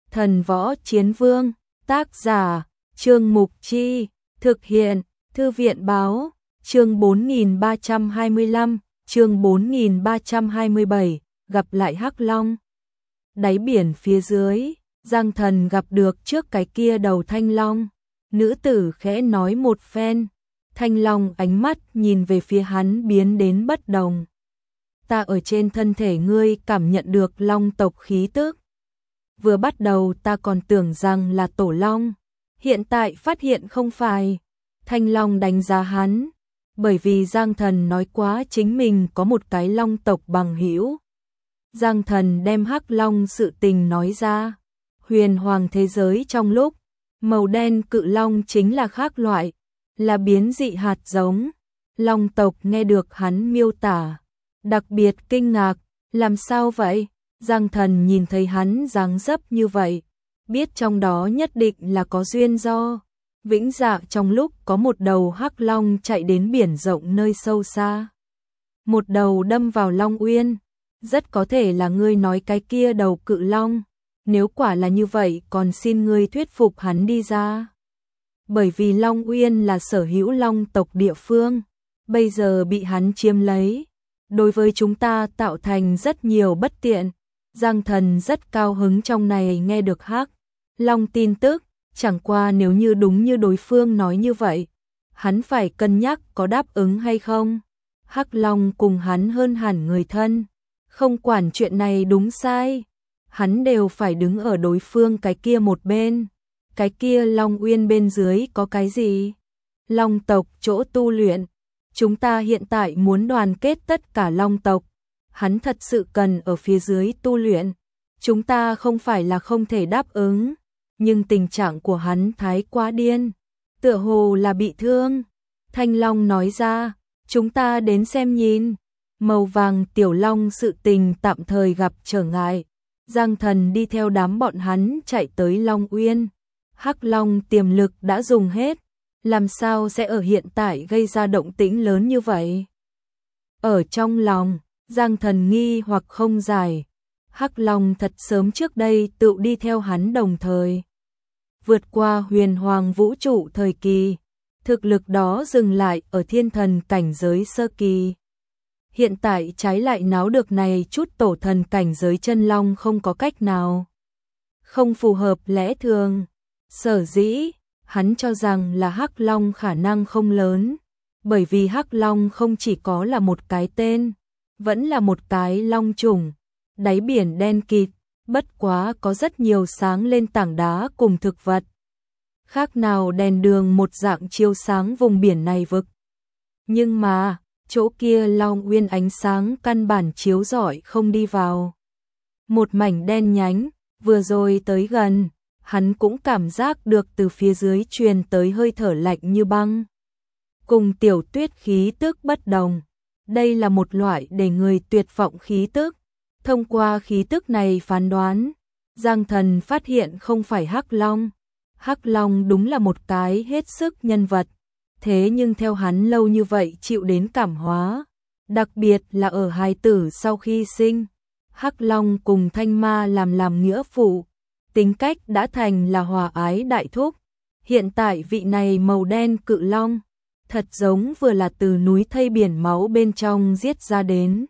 Thần Võ Chiến Vương, tác giả, Trương Mục Chi, thực hiện, Thư viện Báo, chương 4325, chương 4327, gặp lại Hắc Long. Đáy biển phía dưới, Giang Thần gặp được trước cái kia đầu thanh long. Nữ tử khẽ nói một phen, thanh long ánh mắt nhìn về phía hắn biến đến bất đồng. Ta ở trên thân thể ngươi cảm nhận được long tộc khí tức. Vừa bắt đầu ta còn tưởng rằng là tổ long, hiện tại phát hiện không phải. Thanh long đánh giá hắn, bởi vì Giang Thần nói quá chính mình có một cái long tộc bằng hữu. Giang Thần đem Hắc Long sự tình nói ra. Huyền hoàng thế giới trong lúc, màu đen cự long chính là khác loại, là biến dị hạt giống. Long tộc nghe được hắn miêu tả, đặc biệt kinh ngạc, làm sao vậy? Giang Thần nhìn thấy hắn dáng dấp như vậy, biết trong đó nhất định là có duyên do. Vĩnh Dạ trong lúc có một đầu hắc long chạy đến biển rộng nơi sâu xa. Một đầu đâm vào Long Uyên, rất có thể là ngươi nói cái kia đầu cự long. Nếu quả là như vậy còn xin ngươi thuyết phục hắn đi ra. Bởi vì Long Uyên là sở hữu long tộc địa phương, bây giờ bị hắn chiếm lấy. Đối với chúng ta tạo thành rất nhiều bất tiện. Giang Thần rất cao hứng trong này nghe được Hắc Long tin tức, chẳng qua nếu như đúng như đối phương nói như vậy, hắn phải cân nhắc có đáp ứng hay không. Hắc Long cùng hắn hơn hẳn người thân, không quản chuyện này đúng sai, hắn đều phải đứng ở đối phương cái kia một bên. Cái kia Long Uyên bên dưới có cái gì? Long tộc chỗ tu luyện. Chúng ta hiện tại muốn đoàn kết tất cả long tộc. Hắn thật sự cần ở phía dưới tu luyện. Chúng ta không phải là không thể đáp ứng, nhưng tình trạng của hắn thái quá điên, tựa hồ là bị thương. Thanh Long nói ra, chúng ta đến xem nhìn. Màu vàng tiểu long sự tình tạm thời gặp trở ngại. Giang Thần đi theo đám bọn hắn chạy tới Long Uyên. Hắc Long tiềm lực đã dùng hết, làm sao sẽ ở hiện tại gây ra động tĩnh lớn như vậy? Ở trong lòng, Giang Thần nghi hoặc không giải. Hắc Long thật sớm trước đây tự đi theo hắn đồng thời. Vượt qua huyền hoàng vũ trụ thời kỳ, thực lực đó dừng lại ở thiên thần cảnh giới sơ kỳ. Hiện tại trái lại náo được này chút tổ thần cảnh giới chân long không có cách nào. Không phù hợp lẽ thường. Sở dĩ, hắn cho rằng là Hắc Long khả năng không lớn. Bởi vì Hắc Long không chỉ có là một cái tên, vẫn là một cái long trùng. Đáy biển đen kịt, bất quá có rất nhiều sáng lên tảng đá cùng thực vật. Khác nào đèn đường một dạng chiếu sáng vùng biển này vực. Nhưng mà, chỗ kia Long Uyên ánh sáng căn bản chiếu rọi không đi vào. Một mảnh đen nhánh, vừa rồi tới gần, hắn cũng cảm giác được từ phía dưới truyền tới hơi thở lạnh như băng. Cùng Tiểu Tuyết khí tức bất đồng, đây là một loại để người tuyệt vọng khí tức. Thông qua khí tức này phán đoán, Giang Thần phát hiện không phải Hắc Long. Hắc Long đúng là một cái hết sức nhân vật, thế nhưng theo hắn lâu như vậy chịu đến cảm hóa, đặc biệt là ở hài tử sau khi sinh. Hắc Long cùng Thanh Ma làm nghĩa phụ, tính cách đã thành là hòa ái đại thúc. Hiện tại vị này màu đen cự long, thật giống vừa là từ núi thây biển máu bên trong giết ra đến.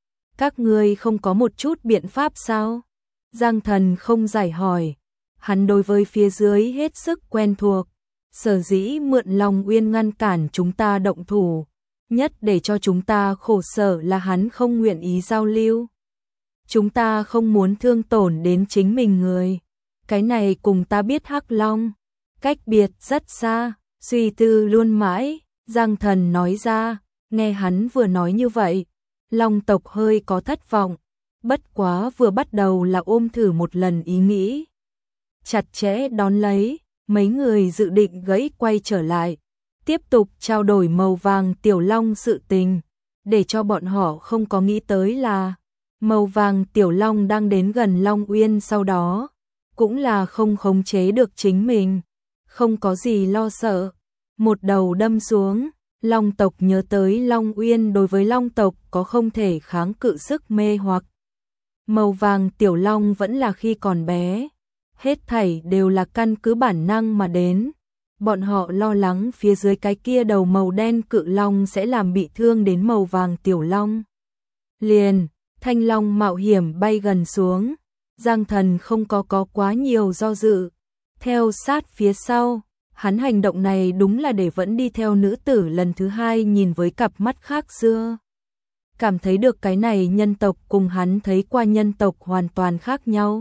Các ngươi không có một chút biện pháp sao? Giang Thần không giải hỏi, hắn đối với phía dưới hết sức quen thuộc. Sở dĩ mượn Long Uyên ngăn cản chúng ta động thủ, nhất để cho chúng ta khổ sở là hắn không nguyện ý giao lưu. Chúng ta không muốn thương tổn đến chính mình người. Cái này cùng ta biết Hắc Long cách biệt rất xa. Suy tư luôn mãi, Giang Thần nói ra. Nghe hắn vừa nói như vậy, Long tộc hơi có thất vọng, bất quá vừa bắt đầu là ôm thử một lần ý nghĩ. Chặt chẽ đón lấy, mấy người dự định gãy quay trở lại, tiếp tục trao đổi màu vàng tiểu long sự tình, để cho bọn họ không có nghĩ tới là màu vàng tiểu long đang đến gần Long Uyên sau đó, cũng là không khống chế được chính mình, không có gì lo sợ. Một đầu đâm xuống, Long tộc nhớ tới Long Uyên đối với Long tộc có không thể kháng cự sức mê hoặc. Màu vàng tiểu long vẫn là khi còn bé, Hết thảy đều là căn cứ bản năng mà đến. Bọn họ lo lắng phía dưới cái kia đầu màu đen cự long sẽ làm bị thương đến màu vàng tiểu long. Liền, thanh long mạo hiểm bay gần xuống. Giang Thần không có quá nhiều do dự. Theo sát phía sau, hắn hành động này đúng là để vẫn đi theo nữ tử lần thứ hai nhìn với cặp mắt khác xưa. Cảm thấy được cái này nhân tộc cùng hắn thấy qua nhân tộc hoàn toàn khác nhau.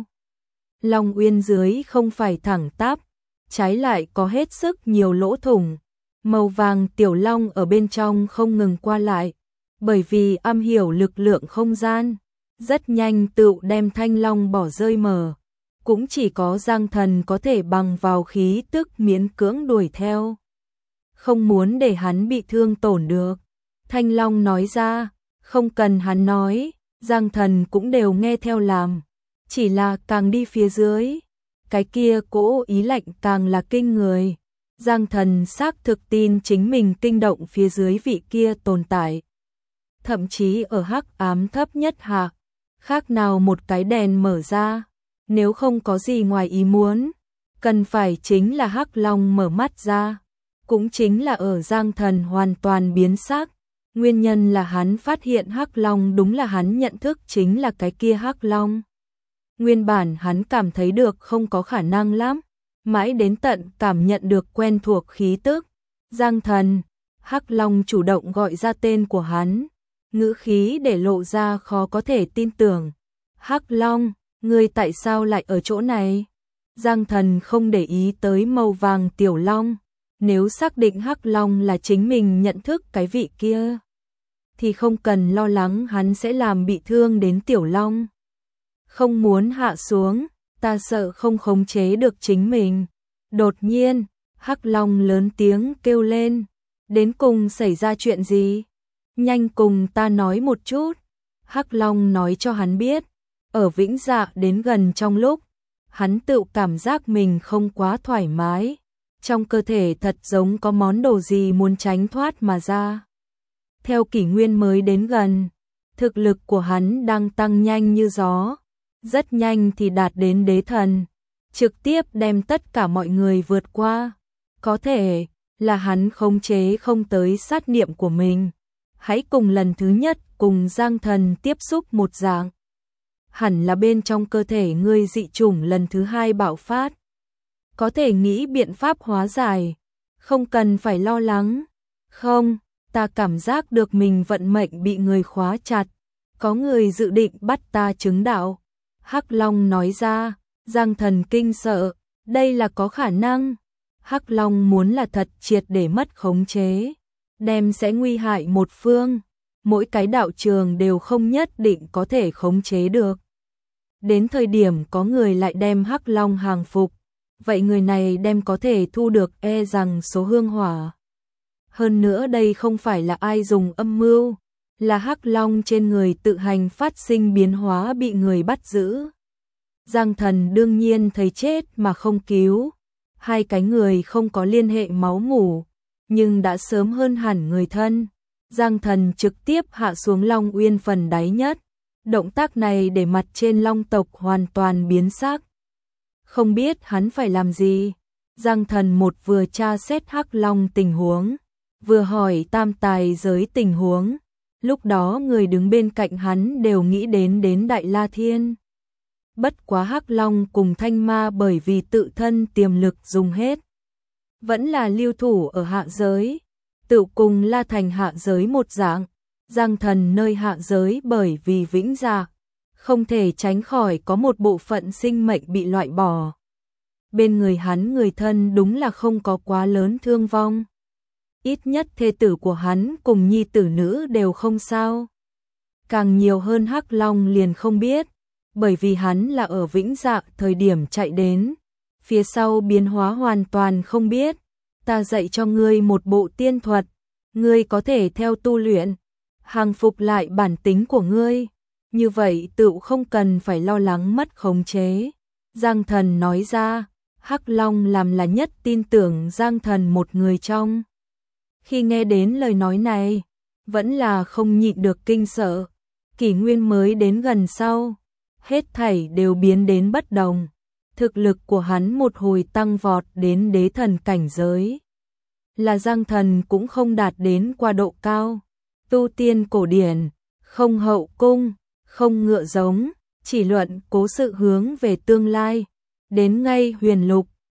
Long Uyên dưới không phải thẳng tắp, trái lại có hết sức nhiều lỗ thủng. Màu vàng tiểu long ở bên trong không ngừng qua lại, bởi vì am hiểu lực lượng không gian, rất nhanh tự đem thanh long bỏ rơi mờ. Cũng chỉ có Giang Thần có thể bằng vào khí tức miễn cưỡng đuổi theo. Không muốn để hắn bị thương tổn được. Thanh long nói ra, không cần hắn nói, Giang Thần cũng đều nghe theo làm. Chỉ là càng đi phía dưới, cái kia cỗ ý lạnh càng là kinh người. Giang Thần xác thực tin chính mình kinh động phía dưới vị kia tồn tại. Thậm chí ở hắc ám thấp nhất hạ, khác nào một cái đèn mở ra. Nếu không có gì ngoài ý muốn, cần phải chính là hắc long mở mắt ra. Cũng chính là ở Giang Thần hoàn toàn biến sắc. Nguyên nhân là hắn phát hiện hắc long đúng là hắn nhận thức chính là cái kia hắc long. Nguyên bản hắn cảm thấy được không có khả năng lắm, mãi đến tận cảm nhận được quen thuộc khí tức. Giang Thần, hắc long chủ động gọi ra tên của hắn, ngữ khí để lộ ra khó có thể tin tưởng. Hắc long, ngươi tại sao lại ở chỗ này? Giang Thần không để ý tới màu vàng tiểu long, nếu xác định hắc long là chính mình nhận thức cái vị kia, thì không cần lo lắng hắn sẽ làm bị thương đến tiểu long. Không muốn hạ xuống, ta sợ không khống chế được chính mình. Đột nhiên, hắc long lớn tiếng kêu lên, đến cùng xảy ra chuyện gì? Nhanh cùng ta nói một chút. Hắc long nói cho hắn biết, ở Vĩnh Dạ đến gần trong lúc, hắn tự cảm giác mình không quá thoải mái. Trong cơ thể thật giống có món đồ gì muốn tránh thoát mà ra. Theo kỷ nguyên mới đến gần, thực lực của hắn đang tăng nhanh như gió. Rất nhanh thì đạt đến đế thần, trực tiếp đem tất cả mọi người vượt qua. Có thể là hắn khống chế không tới sát niệm của mình. Hãy cùng lần thứ nhất cùng Giang Thần tiếp xúc một dạng. Hẳn là bên trong cơ thể ngươi dị chủng lần thứ hai bạo phát. Có thể nghĩ biện pháp hóa giải, không cần phải lo lắng. Không, ta cảm giác được mình vận mệnh bị người khóa chặt. Có người dự định bắt ta chứng đạo. Hắc Long nói ra, Giang Thần kinh sợ, đây là có khả năng. Hắc Long muốn là thật triệt để mất khống chế, đem sẽ nguy hại một phương, mỗi cái đạo trường đều không nhất định có thể khống chế được. Đến thời điểm có người lại đem Hắc Long hàng phục, vậy người này đem có thể thu được e rằng số hương hỏa. Hơn nữa đây không phải là ai dùng âm mưu, là Hắc Long trên người tự hành phát sinh biến hóa bị người bắt giữ. Giang Thần đương nhiên thấy chết mà không cứu. Hai cái người không có liên hệ máu mủ, nhưng đã sớm hơn hẳn người thân. Giang Thần trực tiếp hạ xuống Long Uyên phần đáy nhất. Động tác này để mặt trên Long tộc hoàn toàn biến sắc. Không biết hắn phải làm gì. Giang Thần một vừa tra xét Hắc Long tình huống, vừa hỏi tam tài giới tình huống. Lúc đó người đứng bên cạnh hắn đều nghĩ đến Đại La Thiên. Bất quá Hắc Long cùng Thanh Ma bởi vì tự thân tiềm lực dùng hết, vẫn là lưu thủ ở hạ giới, tự cùng La Thành hạ giới một dạng. Giang Thần nơi hạ giới bởi vì Vĩnh Dạ, không thể tránh khỏi có một bộ phận sinh mệnh bị loại bỏ. Bên người hắn người thân đúng là không có quá lớn thương vong. Ít nhất thê tử của hắn cùng nhi tử nữ đều không sao. Càng nhiều hơn Hắc Long liền không biết, bởi vì hắn là ở Vĩnh Dạ thời điểm chạy đến, phía sau biến hóa hoàn toàn không biết. Ta dạy cho ngươi một bộ tiên thuật, ngươi có thể theo tu luyện, hàng phục lại bản tính của ngươi, như vậy tự không cần phải lo lắng mất khống chế. Giang Thần nói ra, Hắc Long làm là nhất tin tưởng Giang Thần một người trong. Khi nghe đến lời nói này, vẫn là không nhịn được kinh sợ. Kỷ nguyên mới đến gần sau, hết thảy đều biến đến bất đồng. thực lực của hắn một hồi tăng vọt đến đế thần cảnh giới. Là Giang Thần cũng không đạt đến qua độ cao, tu tiên cổ điển, không hậu cung, không ngựa giống, chỉ luận cố sự hướng về tương lai, đến ngay huyền lục,